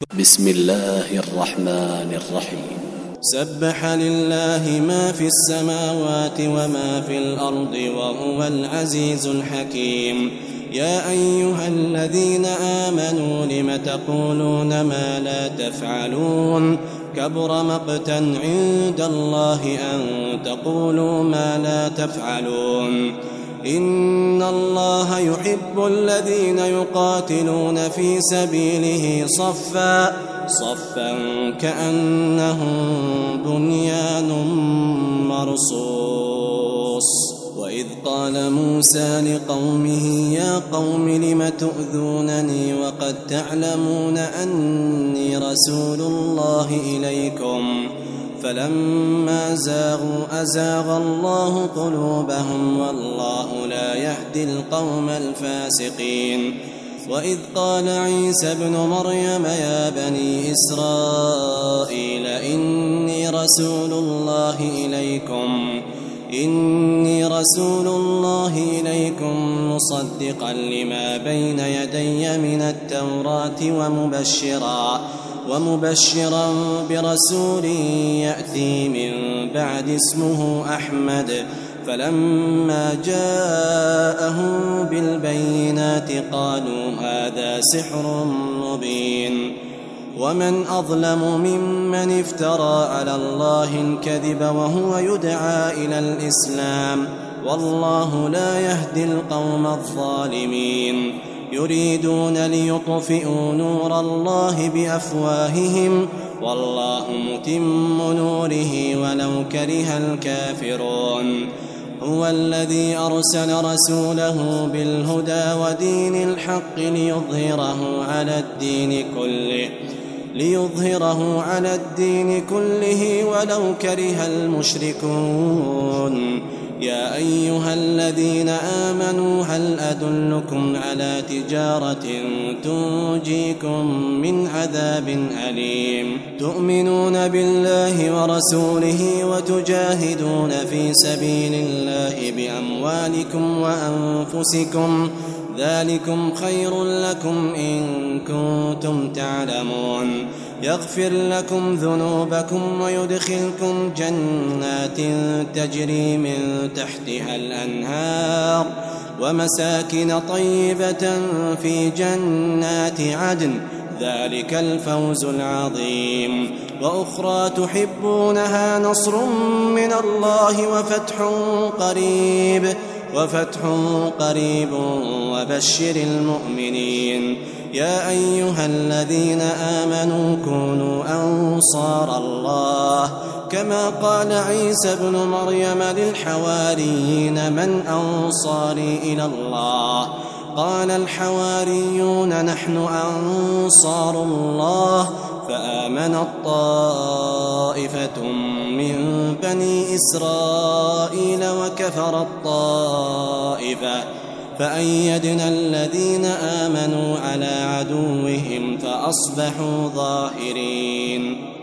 بسم الله الرحمن الرحيم. سبح لله ما في السماوات وما في الأرض وهو العزيز الحكيم. يا أيها الذين آمنوا لم تقولون ما لا تفعلون كبر مقتا عند الله أن تقولوا ما لا تفعلون. إن الله يحب الذين يقاتلون في سبيله صفا كأنهم بنيان مرصوص. وإذ قال موسى لقومه يا قوم لم تؤذونني وقد تعلمون أني رسول الله إليكم فلما زاغوا أزاغ الله قلوبهم والله لا يهدي القوم الفاسقين. وإذ قال عيسى ابن مريم يا بني إسرائيل إني رسول الله إليكم مصدقا لما بين يدي من التوراة ومبشرا برسول يأتي من بعد اسمه أحمد. فلما جاءهم بالبينات قالوا هذا سحر مبين. ومن أظلم ممن افترى على الله الكذب وهو يدعى إلى الإسلام والله لا يهدي القوم الظالمين. يريدون ليطفئوا نور الله بأفواههم والله متم نوره ولو كره الكافرون. هو الذي أرسل رسوله بالهدى ودين الحق ليظهره على الدين كله ولو كره المشركون. يا أيها الذين آمنوا هل أدلكم على تجارة تنجيكم من عذاب أليم تؤمنون بالله ورسوله وتجاهدون في سبيل الله بأموالكم وأنفسكم ذلكم خير لكم إن كنتم تعلمون. يغفر لكم ذنوبكم ويدخلكم جنات تجري من تحتها الأنهار ومساكن طيبة في جنات عدن ذلك الفوز العظيم. وأخرى تحبونها نصر من الله وفتح قريب وبشر المؤمنين. يا أيها الذين آمنوا كونوا أنصار الله كما قال عيسى ابن مريم للحواريين من أنصاري إلى الله قال الحواريون نحن أنصار الله. فآمنت طائفة من بني إسرائيل وكفرت طائفة فأيدنا الذين آمنوا على عدوهم فأصبحوا ظاهرين.